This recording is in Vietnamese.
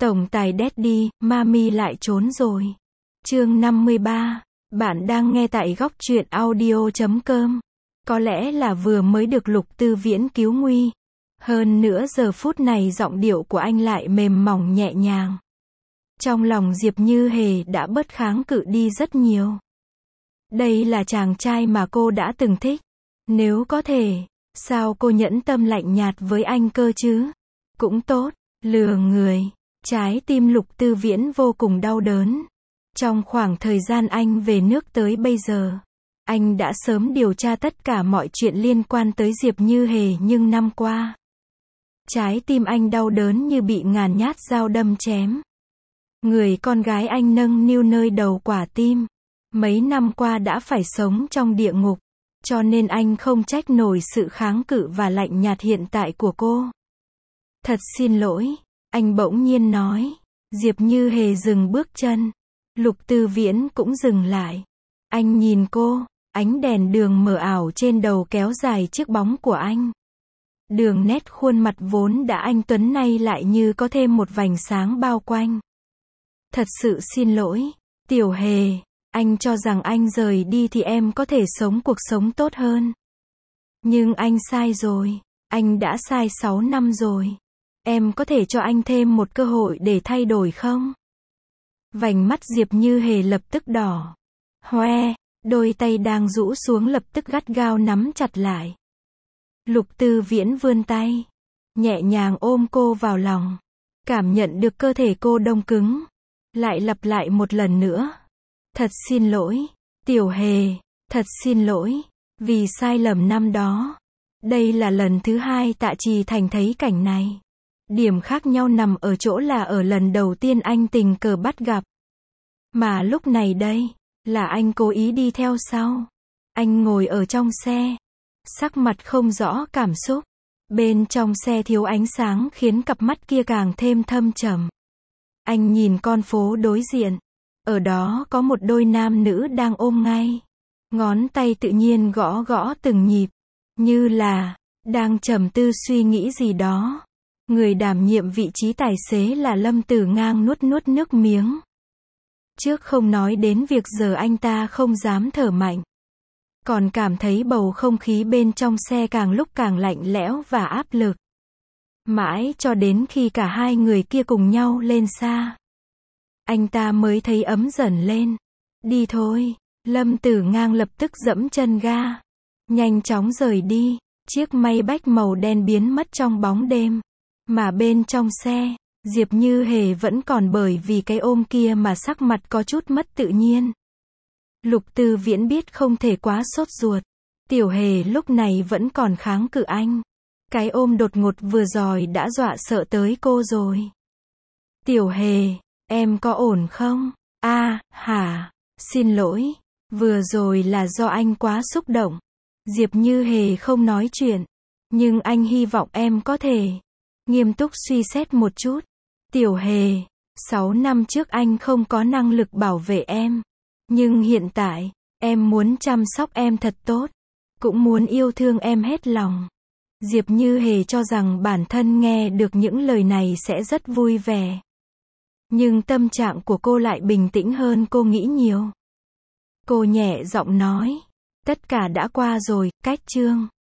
Tổng tài Daddy, Mami lại trốn rồi. Chương 53. Bạn đang nghe tại góc truyện audio.com. Có lẽ là vừa mới được Lục Tư Viễn cứu nguy. Hơn nữa giờ phút này giọng điệu của anh lại mềm mỏng nhẹ nhàng. Trong lòng Diệp Như Hề đã bớt kháng cự đi rất nhiều. Đây là chàng trai mà cô đã từng thích. Nếu có thể, sao cô nhẫn tâm lạnh nhạt với anh cơ chứ? Cũng tốt, lừa người. Trái tim Lục Tư Viễn vô cùng đau đớn. Trong khoảng thời gian anh về nước tới bây giờ, anh đã sớm điều tra tất cả mọi chuyện liên quan tới Diệp Như Hề, nhưng năm qua, trái tim anh đau đớn như bị ngàn nhát dao đâm chém. Người con gái anh nâng niu nơi đầu quả tim, mấy năm qua đã phải sống trong địa ngục, cho nên anh không trách nổi sự kháng cự và lạnh nhạt hiện tại của cô. Thật xin lỗi, anh bỗng nhiên nói. Diệp Như Hề dừng bước chân. Lục Tư Viễn cũng dừng lại. Anh nhìn cô, ánh đèn đường mờ ảo trên đầu kéo dài chiếc bóng của anh. Đường nét khuôn mặt vốn đã anh tuấn nay lại như có thêm một vành sáng bao quanh. Thật sự xin lỗi, Tiểu Hề, anh cho rằng anh rời đi thì em có thể sống cuộc sống tốt hơn. Nhưng anh sai rồi, anh đã sai 6 năm rồi. Em có thể cho anh thêm một cơ hội để thay đổi không? Vành mắt Diệp Như Hề lập tức đỏ hoe, đôi tay đang rũ xuống lập tức gắt gao nắm chặt lại. Lục Tư Viễn vươn tay, nhẹ nhàng ôm cô vào lòng, cảm nhận được cơ thể cô đông cứng, lại lặp lại một lần nữa. Thật xin lỗi, Tiểu Hề, thật xin lỗi, vì sai lầm năm đó. Đây là lần thứ hai Tạ Trì Thành thấy cảnh này. Điểm khác nhau nằm ở chỗ là ở lần đầu tiên anh tình cờ bắt gặp. Mà lúc này đây, là anh cố ý đi theo sau. Anh ngồi ở trong xe, sắc mặt không rõ cảm xúc. Bên trong xe thiếu ánh sáng khiến cặp mắt kia càng thêm thâm trầm. Anh nhìn con phố đối diện. Ở đó có một đôi nam nữ đang ôm ngay. Ngón tay tự nhiên gõ gõ từng nhịp. Như là, đang trầm tư suy nghĩ gì đó. Người đảm nhiệm vị trí tài xế là Lâm Tử Ngang nuốt nuốt nước miếng. Trước không nói đến việc giờ anh ta không dám thở mạnh. Còn cảm thấy bầu không khí bên trong xe càng lúc càng lạnh lẽo và áp lực. Mãi cho đến khi cả hai người kia cùng nhau lên xa, anh ta mới thấy ấm dần lên. Đi thôi, Lâm Tử Ngang lập tức giẫm chân ga. Nhanh chóng rời đi, chiếc Maybach màu đen biến mất trong bóng đêm. Mà bên trong xe, Diệp Như Hề vẫn còn bởi vì cái ôm kia mà sắc mặt có chút mất tự nhiên. Lục Tư Viễn biết không thể quá sốt ruột. Tiểu Hề lúc này vẫn còn kháng cự anh. Cái ôm đột ngột vừa rồi đã dọa sợ tới cô rồi. Tiểu Hề, em có ổn không? Hả, xin lỗi, vừa rồi là do anh quá xúc động. Diệp Như Hề không nói chuyện. Nhưng anh hy vọng em có thể nghiêm túc suy xét một chút. Tiểu Hề, 6 năm trước anh không có năng lực bảo vệ em. Nhưng hiện tại, em muốn chăm sóc em thật tốt. Cũng muốn yêu thương em hết lòng. Diệp Như Hề cho rằng bản thân nghe được những lời này sẽ rất vui vẻ. Nhưng tâm trạng của cô lại bình tĩnh hơn cô nghĩ nhiều. Cô nhẹ giọng nói. Tất cả đã qua rồi, cách chương.